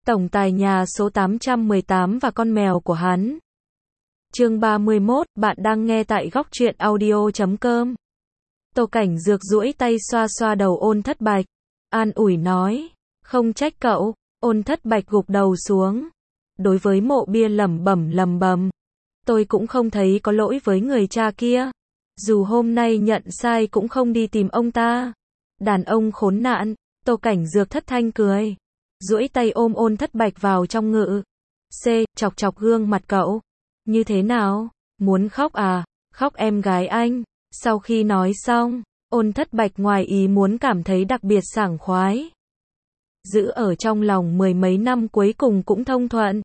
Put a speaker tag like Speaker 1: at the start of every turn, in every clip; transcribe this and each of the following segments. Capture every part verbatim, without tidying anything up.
Speaker 1: Tổng tài nhà số tám trăm mười tám và con mèo của hắn. Chương ba mươi mốt, bạn đang nghe tại góc truyện audio chấm com. Tô Cảnh Dược duỗi tay xoa xoa đầu Ôn Thất Bạch, an ủi nói, không trách cậu. Ôn Thất Bạch gục đầu xuống, đối với Mộ Bia lẩm bẩm lẩm bẩm, tôi cũng không thấy có lỗi với người cha kia, dù hôm nay nhận sai cũng không đi tìm ông ta. Đàn ông khốn nạn. Tô Cảnh Dược thất thanh cười, duỗi tay ôm Ôn Thất Bạch vào trong ngực. C, chọc chọc gương mặt cậu. Như thế nào? Muốn khóc à? Khóc em gái anh. Sau khi nói xong, Ôn Thất Bạch ngoài ý muốn cảm thấy đặc biệt sảng khoái. Giữ ở trong lòng mười mấy năm cuối cùng cũng thông thuận.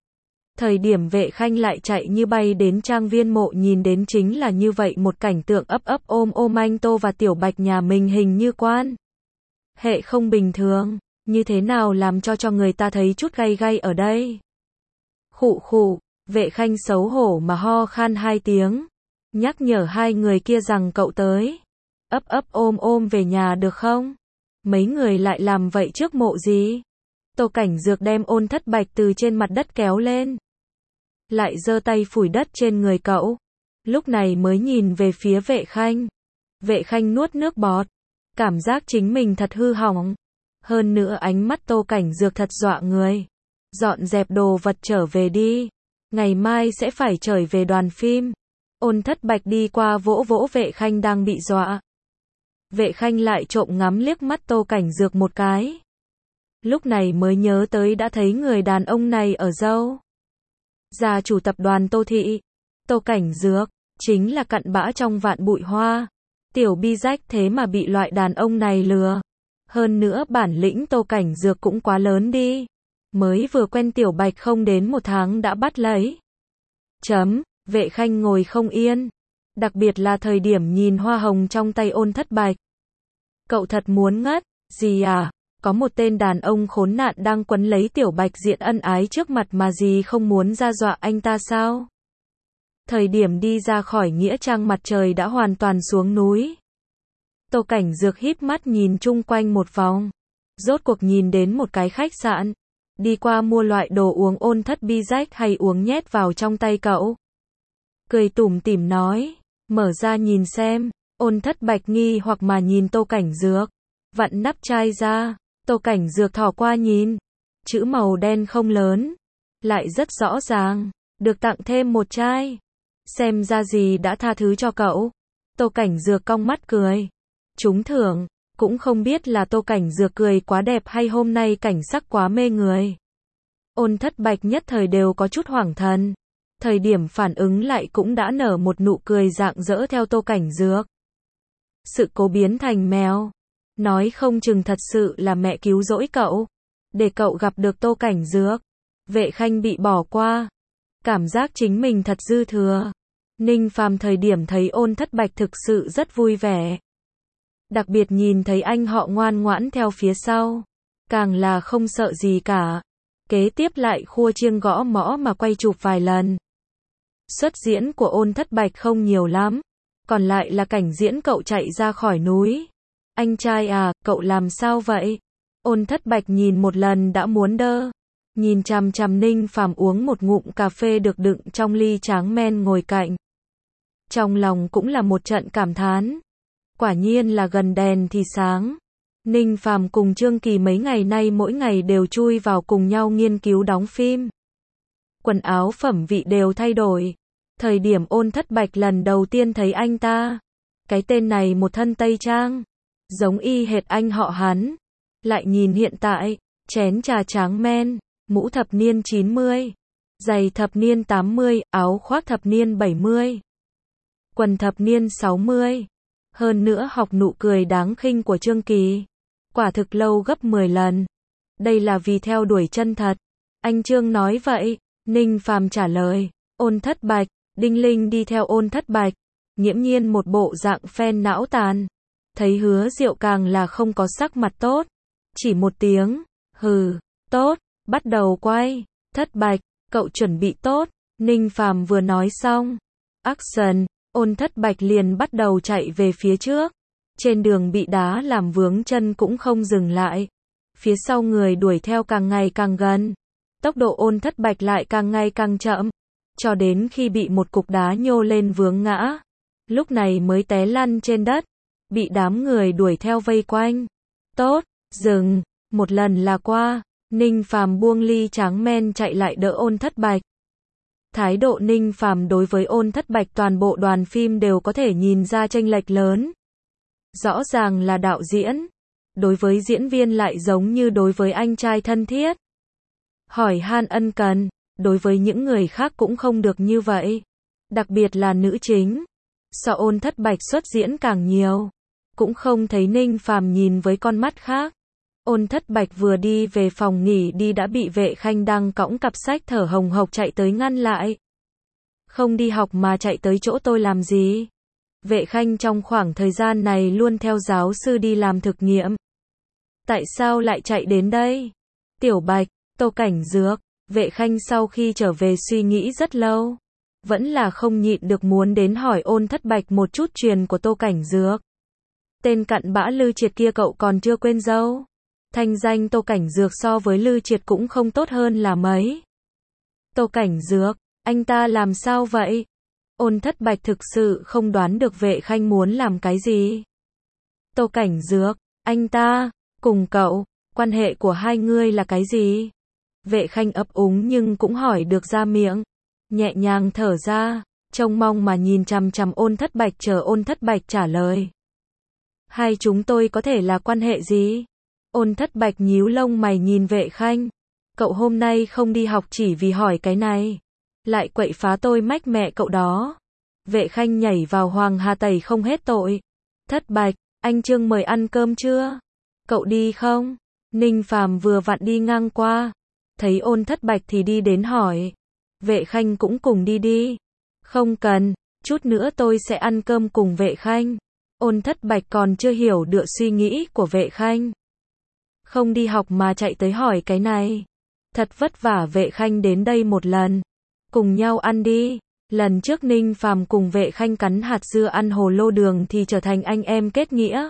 Speaker 1: Thời điểm Vệ Khanh lại chạy như bay đến trang viên Mộ nhìn đến chính là như vậy một cảnh tượng ấp ấp ôm ôm anh Tô và Tiểu Bạch nhà mình hình như quan hệ không bình thường, như thế nào làm cho cho người ta thấy chút gay gay ở đây. Khụ khụ, Vệ Khanh xấu hổ mà ho khan hai tiếng, nhắc nhở hai người kia rằng cậu tới ấp ấp ôm ôm về nhà được không? Mấy người lại làm vậy trước Mộ gì? Tô Cảnh Dược đem Ôn Thất Bạch từ trên mặt đất kéo lên, lại giơ tay phủi đất trên người cậu, lúc này mới nhìn về phía Vệ Khanh. Vệ Khanh nuốt nước bọt, cảm giác chính mình thật hư hỏng. Hơn nữa ánh mắt Tô Cảnh Dược thật dọa người. Dọn dẹp đồ vật trở về đi, ngày mai sẽ phải trở về đoàn phim. Ôn Thất Bạch đi qua vỗ vỗ Vệ Khanh đang bị dọa. Vệ Khanh lại trộm ngắm liếc mắt Tô Cảnh Dược một cái, lúc này mới nhớ tới đã thấy người đàn ông này ở đâu. Gia chủ tập đoàn Tô Thị, Tô Cảnh Dược, chính là cặn bã trong vạn bụi hoa. Tiểu bi rách thế mà bị loại đàn ông này lừa. Hơn nữa bản lĩnh Tô Cảnh Dược cũng quá lớn đi. Mới vừa quen Tiểu Bạch không đến một tháng đã bắt lấy. Chấm, Vệ Khanh ngồi không yên. Đặc biệt là thời điểm nhìn hoa hồng trong tay Ôn Thất Bạch. Cậu thật muốn ngất, gì à? Có một tên đàn ông khốn nạn đang quấn lấy Tiểu Bạch diện ân ái trước mặt mà gì không muốn ra dọa anh ta sao? Thời điểm đi ra khỏi nghĩa trang mặt trời đã hoàn toàn xuống núi. Tô Cảnh Dược híp mắt nhìn chung quanh một vòng, rốt cuộc nhìn đến một cái khách sạn, đi qua mua loại đồ uống Ôn Thất bi rách hay uống nhét vào trong tay cậu. Cười tủm tỉm nói, mở ra nhìn xem. Ôn Thất Bạch nghi hoặc mà nhìn Tô Cảnh Dược, vặn nắp chai ra. Tô Cảnh Dược thò qua nhìn, chữ màu đen không lớn, lại rất rõ ràng, được tặng thêm một chai. Xem ra gì đã tha thứ cho cậu. Tô Cảnh Dược cong mắt cười, trúng thưởng, cũng không biết là Tô Cảnh Dược cười quá đẹp hay hôm nay cảnh sắc quá mê người. Ôn Thất Bạch nhất thời đều có chút hoảng thần, thời điểm phản ứng lại cũng đã nở một nụ cười rạng rỡ theo Tô Cảnh Dược. Sự cố biến thành mèo, nói không chừng thật sự là mẹ cứu rỗi cậu, để cậu gặp được Tô Cảnh Dược. Vệ Khanh bị bỏ qua, cảm giác chính mình thật dư thừa. Ninh Phàm thời điểm thấy Ôn Thất Bạch thực sự rất vui vẻ, đặc biệt nhìn thấy anh họ ngoan ngoãn theo phía sau, càng là không sợ gì cả. Kế tiếp lại khua chiêng gõ mõ mà quay chụp vài lần. Xuất diễn của Ôn Thất Bạch không nhiều lắm, còn lại là cảnh diễn cậu chạy ra khỏi núi. Anh trai à, cậu làm sao vậy? Ôn Thất Bạch nhìn một lần đã muốn đơ, nhìn chằm chằm Ninh Phàm uống một ngụm cà phê được đựng trong ly tráng men ngồi cạnh. Trong lòng cũng là một trận cảm thán. Quả nhiên là gần đèn thì sáng. Ninh Phàm cùng Trương Kỳ mấy ngày nay mỗi ngày đều chui vào cùng nhau nghiên cứu đóng phim. Quần áo phẩm vị đều thay đổi. Thời điểm Ôn Thất Bạch lần đầu tiên thấy anh ta, cái tên này một thân tây trang, giống y hệt anh họ hắn. Lại nhìn hiện tại, chén trà tráng men, mũ thập niên chín mươi, giày thập niên tám mươi, áo khoác thập niên bảy mươi, quần thập niên sáu mươi. Hơn nữa học nụ cười đáng khinh của Trương Kỳ, quả thực lâu gấp mười lần. Đây là vì theo đuổi chân thật. Anh Trương nói vậy. Ninh Phàm trả lời. Ôn Thất Bạch, Đinh Linh đi theo Ôn Thất Bạch, nghiễm nhiên một bộ dạng phen não tàn. Thấy Hứa Diệu càng là không có sắc mặt tốt, chỉ một tiếng, hừ, tốt, bắt đầu quay. Thất Bạch, cậu chuẩn bị tốt. Ninh Phàm vừa nói xong, action, Ôn Thất Bạch liền bắt đầu chạy về phía trước. Trên đường bị đá làm vướng chân cũng không dừng lại. Phía sau người đuổi theo càng ngày càng gần. Tốc độ Ôn Thất Bạch lại càng ngày càng chậm. Cho đến khi bị một cục đá nhô lên vướng ngã. Lúc này mới té lăn trên đất. Bị đám người đuổi theo vây quanh. Tốt, dừng. Một lần là qua. Ninh Phàm buông ly tráng men chạy lại đỡ Ôn Thất Bạch. Thái độ Ninh Phàm đối với Ôn Thất Bạch toàn bộ đoàn phim đều có thể nhìn ra chênh lệch lớn. Rõ ràng là đạo diễn. Đối với diễn viên lại giống như đối với anh trai thân thiết. Hỏi han ân cần. Đối với những người khác cũng không được như vậy. Đặc biệt là nữ chính. So Ôn Thất Bạch xuất diễn càng nhiều. Cũng không thấy Ninh Phàm nhìn với con mắt khác. Ôn Thất Bạch vừa đi về phòng nghỉ đi đã bị Vệ Khanh đang cõng cặp sách thở hồng hộc chạy tới ngăn lại. Không đi học mà chạy tới chỗ tôi làm gì? Vệ Khanh trong khoảng thời gian này luôn theo giáo sư đi làm thực nghiệm. Tại sao lại chạy đến đây? Tiểu Bạch, Tô Cảnh Dược. Vệ Khanh sau khi trở về suy nghĩ rất lâu. Vẫn là không nhịn được muốn đến hỏi Ôn Thất Bạch một chút chuyện của Tô Cảnh Dược. Tên cặn bã Lư Triệt kia cậu còn chưa quên dâu. Thanh danh Tô Cảnh Dược so với Lư Triệt cũng không tốt hơn là mấy. Tô Cảnh Dược, anh ta làm sao vậy? Ôn Thất Bạch thực sự không đoán được Vệ Khanh muốn làm cái gì. Tô Cảnh Dược, anh ta, cùng cậu, quan hệ của hai người là cái gì? Vệ Khanh ấp úng nhưng cũng hỏi được ra miệng. Nhẹ nhàng thở ra, trông mong mà nhìn chằm chằm Ôn Thất Bạch chờ Ôn Thất Bạch trả lời. Hai chúng tôi có thể là quan hệ gì? Ôn Thất Bạch nhíu lông mày nhìn Vệ Khanh. Cậu hôm nay không đi học chỉ vì hỏi cái này. Lại quậy phá tôi mách mẹ cậu đó. Vệ Khanh nhảy vào Hoàng Hà tẩy không hết tội. Thất Bạch, anh Trương mời ăn cơm chưa? Cậu đi không? Ninh Phàm vừa vặn đi ngang qua. Thấy Ôn Thất Bạch thì đi đến hỏi. Vệ Khanh cũng cùng đi đi. Không cần, chút nữa tôi sẽ ăn cơm cùng Vệ Khanh. Ôn Thất Bạch còn chưa hiểu được suy nghĩ của Vệ Khanh. Không đi học mà chạy tới hỏi cái này. Thật vất vả Vệ Khanh đến đây một lần. Cùng nhau ăn đi. Lần trước Ninh Phàm cùng Vệ Khanh cắn hạt dưa ăn hồ lô đường thì trở thành anh em kết nghĩa.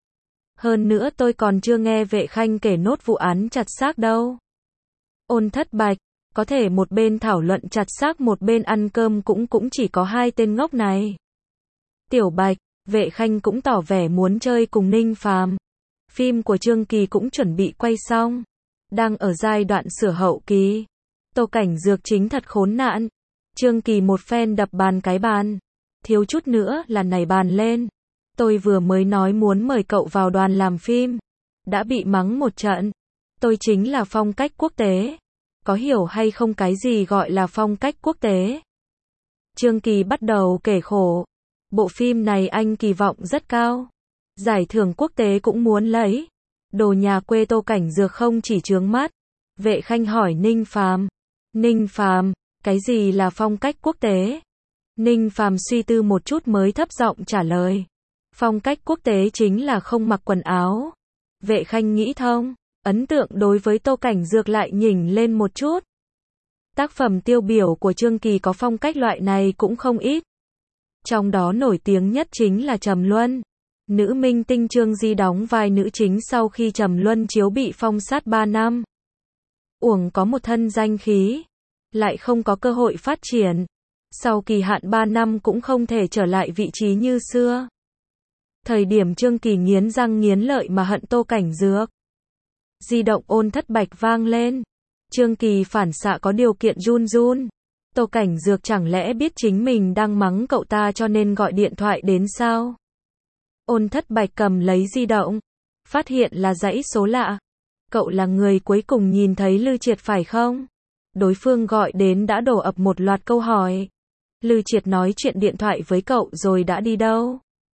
Speaker 1: Hơn nữa tôi còn chưa nghe Vệ Khanh kể nốt vụ án chặt xác đâu. Ôn Thất Bạch, có thể một bên thảo luận chặt xác một bên ăn cơm cũng cũng chỉ có hai tên ngốc này. Tiểu Bạch, Vệ Khanh cũng tỏ vẻ muốn chơi cùng Ninh Phàm. Phim của Trương Kỳ cũng chuẩn bị quay xong. Đang ở giai đoạn sửa hậu kỳ. Tô Cảnh Dược chính thật khốn nạn. Trương Kỳ một phen đập bàn cái bàn. Thiếu chút nữa là nảy bàn lên. Tôi vừa mới nói muốn mời cậu vào đoàn làm phim. Đã bị mắng một trận. Tôi chính là phong cách quốc tế. Có hiểu hay không cái gì gọi là phong cách quốc tế? Trương Kỳ bắt đầu kể khổ. Bộ phim này anh kỳ vọng rất cao. Giải thưởng quốc tế cũng muốn lấy. Đồ nhà quê Tô Cảnh Dược không chỉ chướng mắt. Vệ Khanh hỏi Ninh Phàm. Ninh Phàm, cái gì là phong cách quốc tế? Ninh Phàm suy tư một chút mới thấp giọng trả lời. Phong cách quốc tế chính là không mặc quần áo. Vệ Khanh nghĩ thông. Ấn tượng đối với Tô Cảnh Dược lại nhỉnh lên một chút. Tác phẩm tiêu biểu của Trương Kỳ có phong cách loại này cũng không ít. Trong đó nổi tiếng nhất chính là Trầm Luân. Nữ minh tinh Trương Di đóng vai nữ chính sau khi Trầm Luân chiếu bị phong sát ba năm. Uổng có một thân danh khí. Lại không có cơ hội phát triển. Sau kỳ hạn ba năm cũng không thể trở lại vị trí như xưa. Thời điểm Trương Kỳ nghiến răng nghiến lợi mà hận Tô Cảnh Dược. Di động Ôn Thất Bạch vang lên. Trương Kỳ phản xạ có điều kiện run run. Tô Cảnh Dược chẳng lẽ biết chính mình đang mắng cậu ta cho nên gọi điện thoại đến sao? Ôn Thất Bạch cầm lấy di động. Phát hiện là dãy số lạ. Cậu là người cuối cùng nhìn thấy Lư Triệt phải không? Đối phương gọi đến đã đổ ập một loạt câu hỏi. Lư Triệt nói chuyện điện thoại với cậu rồi đã đi đâu?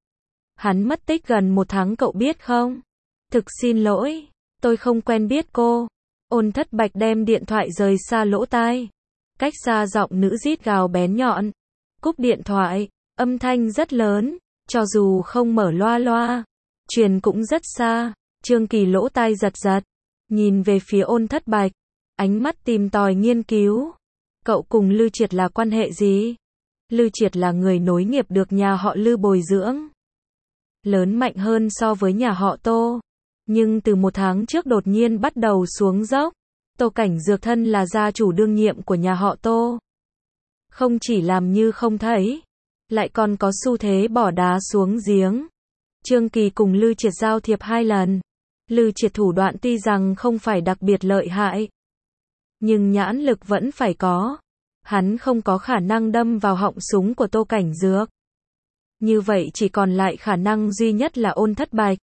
Speaker 1: Hắn mất tích gần một tháng cậu biết không? Thực xin lỗi. Tôi không quen biết cô. Ôn Thất Bạch đem điện thoại rời xa lỗ tai. Cách xa giọng nữ rít gào bén nhọn. Cúp điện thoại. Âm thanh rất lớn. Cho dù không mở loa loa. Truyền cũng rất xa. Trương Kỳ lỗ tai giật giật. Nhìn về phía Ôn Thất Bạch. Ánh mắt tìm tòi nghiên cứu. Cậu cùng Lư Triệt là quan hệ gì? Lư Triệt là người nối nghiệp được nhà họ Lư bồi dưỡng. Lớn mạnh hơn so với nhà họ Tô. Nhưng từ một tháng trước đột nhiên bắt đầu xuống dốc. Tô Cảnh Dược thân là gia chủ đương nhiệm của nhà họ Tô. Không chỉ làm như không thấy, lại còn có xu thế bỏ đá xuống giếng. Trương Kỳ cùng Lư Triệt giao thiệp hai lần. Lư Triệt thủ đoạn tuy rằng không phải đặc biệt lợi hại, nhưng nhãn lực vẫn phải có. Hắn không có khả năng đâm vào họng súng của Tô Cảnh Dược. Như vậy chỉ còn lại khả năng duy nhất là Ôn Thất Bạch.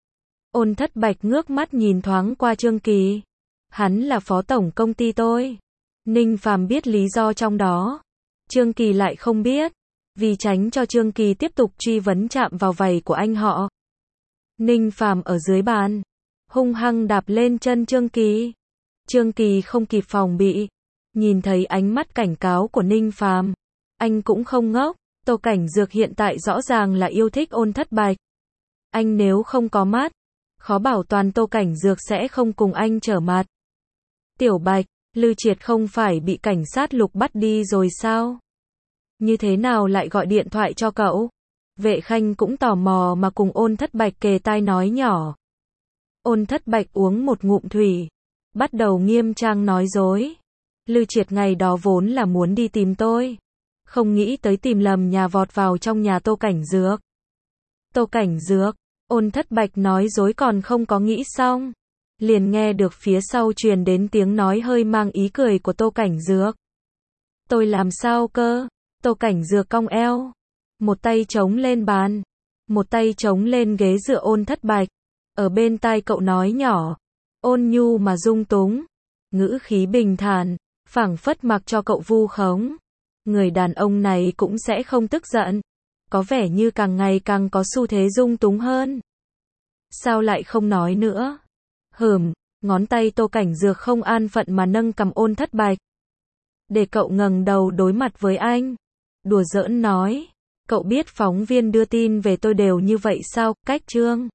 Speaker 1: Ôn Thất Bạch ngước mắt nhìn thoáng qua Trương Kỳ. Hắn là phó tổng công ty tôi. Ninh Phàm biết lý do trong đó. Trương Kỳ lại không biết. Vì tránh cho Trương Kỳ tiếp tục truy vấn chạm vào vảy của anh họ, Ninh Phàm ở dưới bàn, hung hăng đạp lên chân Trương Kỳ. Trương Kỳ không kịp phòng bị. Nhìn thấy ánh mắt cảnh cáo của Ninh Phàm, anh cũng không ngốc. Tô Cảnh Dược hiện tại rõ ràng là yêu thích Ôn Thất Bạch. Anh nếu không có mắt, khó bảo toàn Tô Cảnh Dược sẽ không cùng anh trở mặt. Tiểu Bạch, Lư Triệt không phải bị cảnh sát Lục bắt đi rồi sao? Như thế nào lại gọi điện thoại cho cậu? Vệ Khanh cũng tò mò mà cùng Ôn Thất Bạch kề tai nói nhỏ. Ôn Thất Bạch uống một ngụm thủy, bắt đầu nghiêm trang nói dối. Lư Triệt ngày đó vốn là muốn đi tìm tôi, không nghĩ tới tìm lầm nhà vọt vào trong nhà Tô Cảnh Dược. Tô Cảnh Dược, Ôn Thất Bạch nói dối còn không có nghĩ xong, liền nghe được phía sau truyền đến tiếng nói hơi mang ý cười của Tô Cảnh Dược. Tôi làm sao cơ? Tô Cảnh Dược cong eo, một tay chống lên bàn, một tay chống lên ghế dựa Ôn Thất Bạch, ở bên tai cậu nói nhỏ, ôn nhu mà dung túng, ngữ khí bình thản, phảng phất mặc cho cậu vu khống. Người đàn ông này cũng sẽ không tức giận, có vẻ như càng ngày càng có xu thế dung túng hơn. Sao lại không nói nữa? Hừm, ngón tay Tô Cảnh Dược không an phận mà nâng cằm Ôn Thất Bạch, để cậu ngẩng đầu đối mặt với anh. Đùa giỡn nói, cậu biết phóng viên đưa tin về tôi đều như vậy sao? Cách Trương